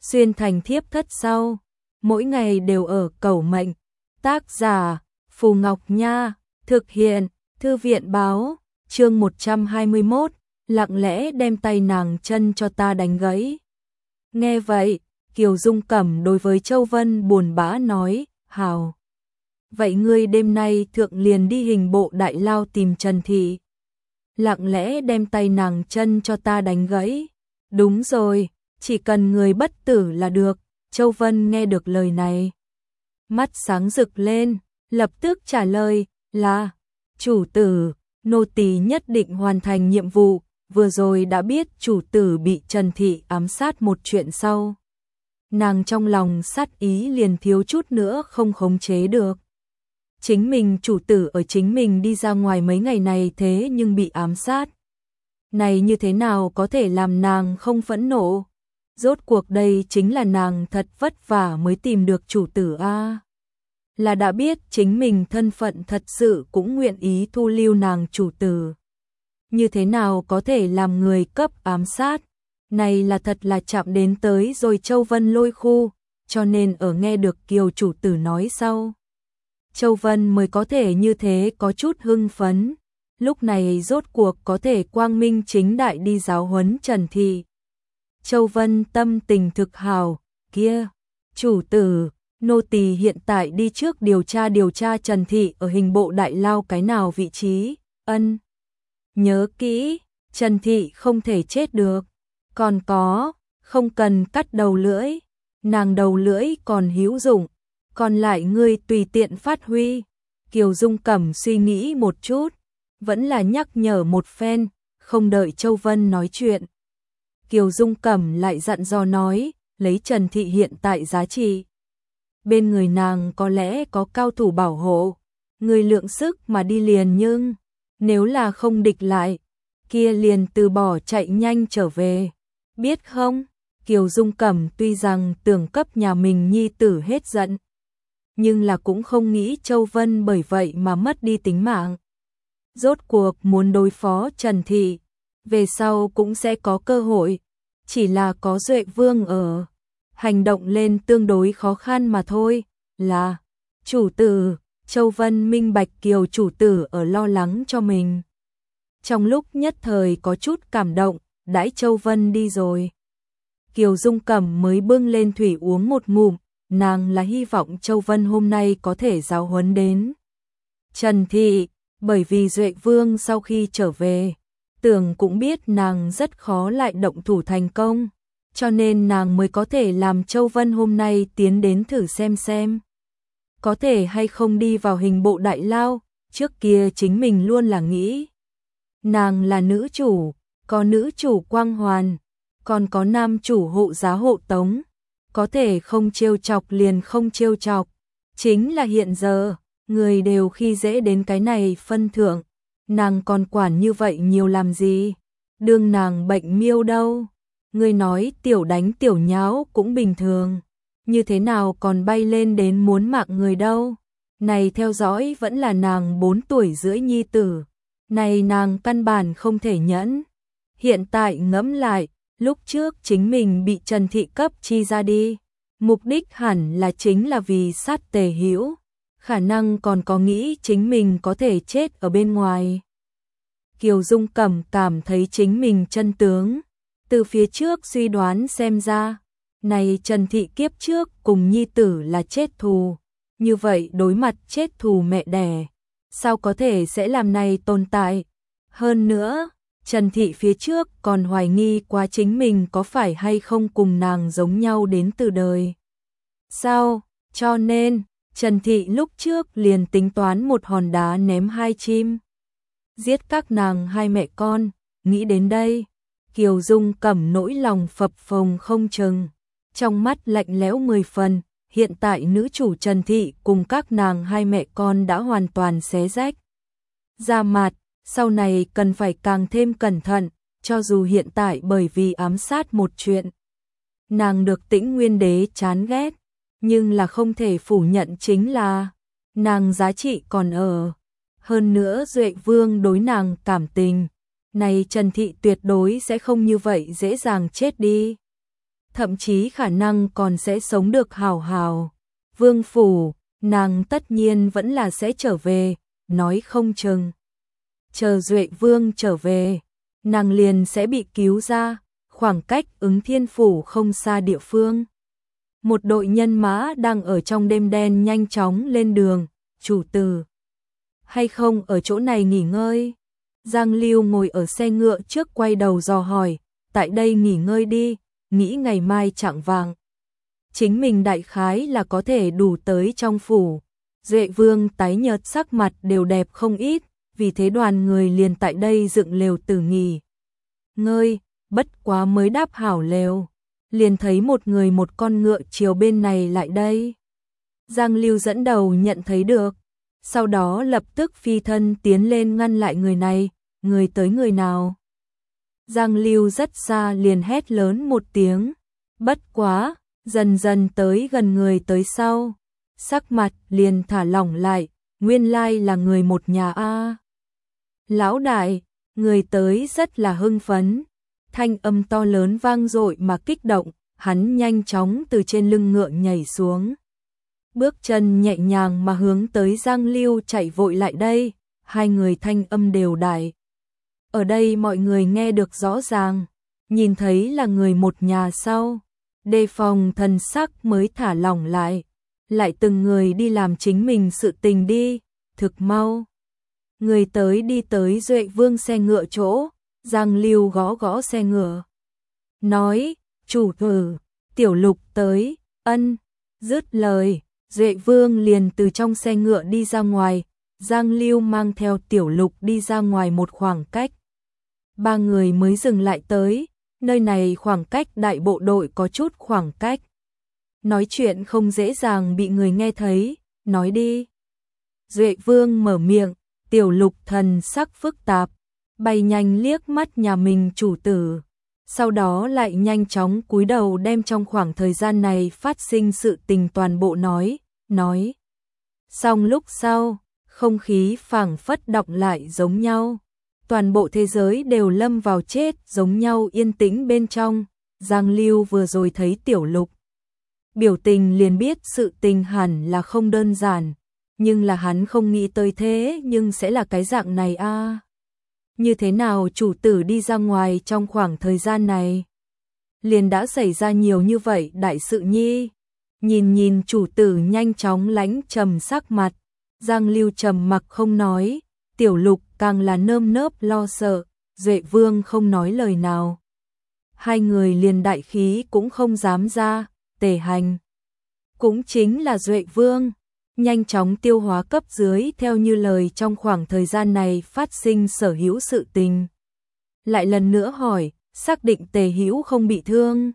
xuyên thành thiếp thất sau, mỗi ngày đều ở cầu mệnh. Tác giả Phù Ngọc Nha, thực hiện Thư viện báo. Chương 121, lặng lẽ đem tay nàng chân cho ta đánh gãy. Nghe vậy, Kiều Dung Cẩm đối với Châu Vân buồn bã nói, hào. Vậy ngươi đêm nay thượng liền đi hình bộ đại lao tìm Trần Thị. Lặng lẽ đem tay nàng chân cho ta đánh gãy. Đúng rồi, chỉ cần người bất tử là được. Châu Vân nghe được lời này, mắt sáng rực lên, lập tức trả lời là, chủ tử, nô tỳ nhất định hoàn thành nhiệm vụ. Vừa rồi đã biết chủ tử bị Trần Thị ám sát một chuyện sau. Nàng trong lòng sát ý liền thiếu chút nữa không khống chế được. Chính mình chủ tử ở chính mình đi ra ngoài mấy ngày này thế nhưng bị ám sát. Này như thế nào có thể làm nàng không phẫn nộ? Rốt cuộc đây chính là nàng thật vất vả mới tìm được chủ tử a. Là đã biết chính mình thân phận thật sự cũng nguyện ý thu lưu nàng chủ tử. Như thế nào có thể làm người cấp ám sát? Này là thật là chạm đến tới rồi Châu Vân lôi khu, cho nên ở nghe được Kiều chủ tử nói sau. Châu Vân mới có thể như thế có chút hưng phấn, lúc này rốt cuộc có thể quang minh chính đại đi giáo huấn Trần Thị. Châu Vân tâm tình thực hào, kia, chủ tử, nô tỳ hiện tại đi trước điều tra Trần Thị ở hình bộ đại lao cái nào vị trí, ân. Nhớ kỹ, Trần Thị không thể chết được, còn có, không cần cắt đầu lưỡi, nàng đầu lưỡi còn hữu dụng, còn lại ngươi tùy tiện phát huy. Kiều Dung Cẩm suy nghĩ một chút, vẫn là nhắc nhở một phen, không đợi Châu Vân nói chuyện. Kiều Dung Cẩm lại dặn dò nói, lấy Trần Thị hiện tại giá trị. Bên người nàng có lẽ có cao thủ bảo hộ, người lượng sức mà đi liền nhưng, nếu là không địch lại, kia liền từ bỏ chạy nhanh trở về. Biết không, Kiều Dung Cẩm tuy rằng tưởng cấp nhà mình nhi tử hết giận, nhưng là cũng không nghĩ Châu Vân bởi vậy mà mất đi tính mạng. Rốt cuộc muốn đối phó Trần Thị, về sau cũng sẽ có cơ hội, chỉ là có Duệ Vương ở, hành động lên tương đối khó khăn mà thôi. Là, chủ tử, Châu Vân minh bạch Kiều chủ tử ở lo lắng cho mình. Trong lúc nhất thời có chút cảm động, đãi Châu Vân đi rồi, Kiều Dung Cẩm mới bưng lên thủy uống một ngụm, nàng là hy vọng Châu Vân hôm nay có thể giáo huấn đến Trần Thị, bởi vì Duệ Vương sau khi trở về, tưởng cũng biết nàng rất khó lại động thủ thành công, cho nên nàng mới có thể làm Châu Vân hôm nay tiến đến thử xem. Có thể hay không đi vào hình bộ đại lao, trước kia chính mình luôn là nghĩ. Nàng là nữ chủ, có nữ chủ quang hoàn, còn có nam chủ hộ giá hộ tống, có thể không trêu chọc liền không trêu chọc. Chính là hiện giờ, người đều khi dễ đến cái này phân thượng, nàng còn quản như vậy nhiều làm gì? Đương nàng bệnh miêu đâu? Người nói tiểu đánh tiểu nháo cũng bình thường, như thế nào còn bay lên đến muốn mạng người đâu? Này theo dõi vẫn là nàng 4 tuổi rưỡi nhi tử, này nàng căn bản không thể nhẫn. Hiện tại ngẫm lại, lúc trước chính mình bị Trần Thị cấp chi ra đi, mục đích hẳn là chính là vì sát Tề Hữu, khả năng còn có nghĩ chính mình có thể chết ở bên ngoài. Kiều Dung Cẩm cảm thấy chính mình chân tướng, từ phía trước suy đoán xem ra, này Trần Thị kiếp trước cùng nhi tử là chết thù, như vậy đối mặt chết thù mẹ đẻ, sao có thể sẽ làm này tồn tại? Hơn nữa, Trần Thị phía trước còn hoài nghi quá chính mình có phải hay không cùng nàng giống nhau đến từ đời. Sao? Cho nên, Trần Thị lúc trước liền tính toán một hòn đá ném 2 chim, giết các nàng 2 mẹ con. Nghĩ đến đây, Kiều Dung Cẩm nỗi lòng phập phồng không chừng, trong mắt lạnh lẽo 10 phần. Hiện tại nữ chủ Trần Thị cùng các nàng 2 mẹ con đã hoàn toàn xé rách da mặt, sau này cần phải càng thêm cẩn thận, cho dù hiện tại bởi vì ám sát một chuyện, nàng được Tĩnh Nguyên Đế chán ghét, nhưng là không thể phủ nhận chính là nàng giá trị còn ở. Hơn nữa Duệ Vương đối nàng cảm tình, này Trần Thị tuyệt đối sẽ không như vậy dễ dàng chết đi. thậm chí khả năng còn sẽ sống được hào hào. Vương phủ, nàng tất nhiên vẫn là sẽ trở về, nói không chừng. Chờ Duệ Vương trở về, nàng liền sẽ bị cứu ra, khoảng cách Ứng Thiên phủ không xa địa phương. Một đội nhân mã đang ở trong đêm đen nhanh chóng lên đường, chủ tử. Hay không ở chỗ này nghỉ ngơi? Giang Lưu ngồi ở xe ngựa trước quay đầu dò hỏi, tại đây nghỉ ngơi đi, nghĩ ngày mai chạng vạng. Chính mình đại khái là có thể đủ tới trong phủ. Duệ Vương tái nhợt sắc mặt đều đẹp không ít, vì thế đoàn người liền tại đây dựng lều tử nghỉ ngơi, bất quá mới đáp hảo lều, liền thấy một người một con ngựa chiều bên này lại đây. Giang Lưu dẫn đầu nhận thấy được, sau đó lập tức phi thân tiến lên ngăn lại người này, người tới người nào. Giang Lưu rất xa liền hét lớn một tiếng, bất quá, dần dần tới gần người tới sau, sắc mặt liền thả lỏng lại, nguyên lai là người một nhà a. Lão đại, người tới rất là hưng phấn, thanh âm to lớn vang dội mà kích động, hắn nhanh chóng từ trên lưng ngựa nhảy xuống. Bước chân nhẹ nhàng mà hướng tới Giang Lưu chạy vội lại đây, hai người thanh âm đều đại. Ở đây mọi người nghe được rõ ràng, nhìn thấy là người một nhà sau, đề phòng thần sắc mới thả lỏng lại từng người đi làm chính mình sự tình đi, thực mau. Người tới đi tới Duệ Vương xe ngựa chỗ, Giang Lưu gõ gõ xe ngựa. Nói, chủ tử, Tiểu Lục tới, ân, dứt lời, Duệ Vương liền từ trong xe ngựa đi ra ngoài, Giang Lưu mang theo Tiểu Lục đi ra ngoài một khoảng cách. Ba người mới dừng lại tới, nơi này khoảng cách đại bộ đội có chút khoảng cách. Nói chuyện không dễ dàng bị người nghe thấy, nói đi. Duệ Vương mở miệng, Tiểu Lục thần sắc phức tạp, bay nhanh liếc mắt nhà mình chủ tử, sau đó lại nhanh chóng cúi đầu đem trong khoảng thời gian này phát sinh sự tình toàn bộ nói. Xong lúc sau, không khí phảng phất đọng lại giống nhau, toàn bộ thế giới đều lâm vào chết giống nhau yên tĩnh bên trong. Giang Lưu vừa rồi thấy Tiểu Lục biểu tình liền biết sự tình hẳn là không đơn giản, nhưng là hắn không nghĩ tới thế nhưng sẽ là cái dạng này a. Như thế nào chủ tử đi ra ngoài trong khoảng thời gian này? Liền đã xảy ra nhiều như vậy đại sự nhi. Nhìn chủ tử nhanh chóng lãnh trầm sắc mặt, Giang Lưu trầm mặc không nói, Tiểu Lục càng là nơm nớp lo sợ, Duệ Vương không nói lời nào. Hai người liền đại khí cũng không dám ra, Tề Hành cũng chính là Duệ Vương, nhanh chóng tiêu hóa cấp dưới theo như lời trong khoảng thời gian này phát sinh sở hữu sự tình. Lại lần nữa hỏi, xác định Tề Hữu không bị thương.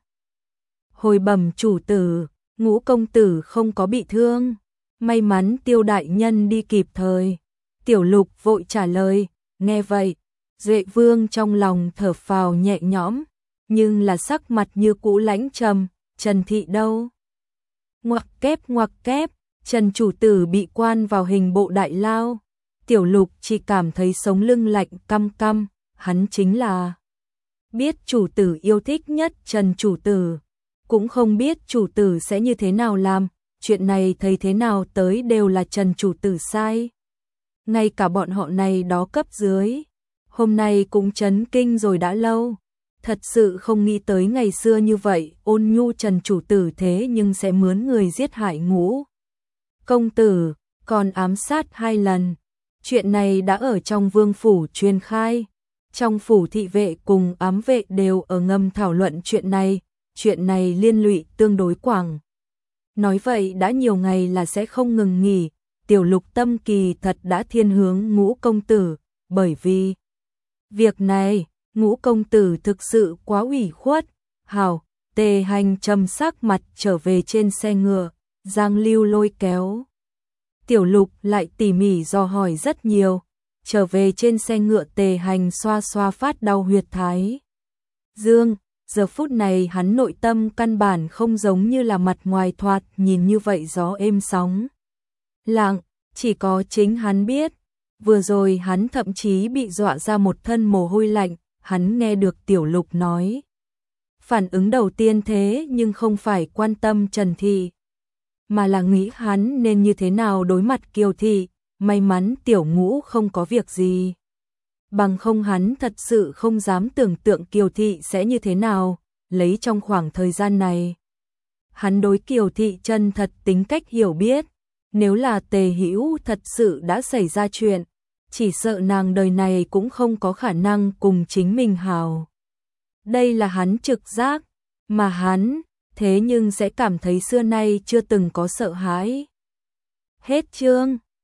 Hồi bẩm chủ tử, Ngũ công tử không có bị thương, may mắn Tiêu đại nhân đi kịp thời. Tiểu Lục vội trả lời, nghe vậy, Duệ Vương trong lòng thở phào nhẹ nhõm, nhưng là sắc mặt như cũ lãnh trầm, Trần Thị đâu? Ngoặc kép, Trần chủ tử bị quan vào hình bộ đại lao. Tiểu Lục chỉ cảm thấy sống lưng lạnh căm căm, hắn chính là biết chủ tử yêu thích nhất Trần chủ tử, cũng không biết chủ tử sẽ như thế nào làm, chuyện này thấy thế nào tới đều là Trần chủ tử sai. Ngay cả bọn họ này đó cấp dưới, hôm nay cũng chấn kinh rồi đã lâu. Thật sự không nghĩ tới ngày xưa như vậy, ôn nhu Trần chủ tử thế nhưng sẽ mướn người giết hại Ngũ công tử, còn ám sát 2 lần. Chuyện này đã ở trong vương phủ truyền khai. Trong phủ thị vệ cùng ám vệ đều ở ngầm thảo luận chuyện này liên lụy tương đối quảng. Nói vậy đã nhiều ngày là sẽ không ngừng nghỉ, Tiểu Lục tâm kỳ thật đã thiên hướng Ngũ công tử, bởi vì việc này, Ngũ công tử thực sự quá ủy khuất. Hảo, Tề Hành trầm sắc mặt trở về trên xe ngựa, Giang Lưu lôi kéo. Tiểu Lục lại tỉ mỉ dò hỏi rất nhiều, trở về trên xe ngựa Tề Hành xoa xoa phát đau huyệt thái dương. Giờ phút này hắn nội tâm căn bản không giống như là mặt ngoài thoạt nhìn như vậy gió êm sóng lặng, chỉ có chính hắn biết. Vừa rồi hắn thậm chí bị dọa ra một thân mồ hôi lạnh, hắn nghe được Tiểu Lục nói. Phản ứng đầu tiên thế nhưng không phải quan tâm Trần Thị, mà là nghĩ hắn nên như thế nào đối mặt Kiều Thị, may mắn Tiểu Ngũ không có việc gì. Bằng không hắn thật sự không dám tưởng tượng Kiều Thị sẽ như thế nào, lấy trong khoảng thời gian này. Hắn đối Kiều Thị chân thật tính cách hiểu biết, nếu là Tề Hữu thật sự đã xảy ra chuyện, chỉ sợ nàng đời này cũng không có khả năng cùng chính mình hào. Đây là hắn trực giác, mà hắn, thế nhưng sẽ cảm thấy xưa nay chưa từng có sợ hãi. Hết chương.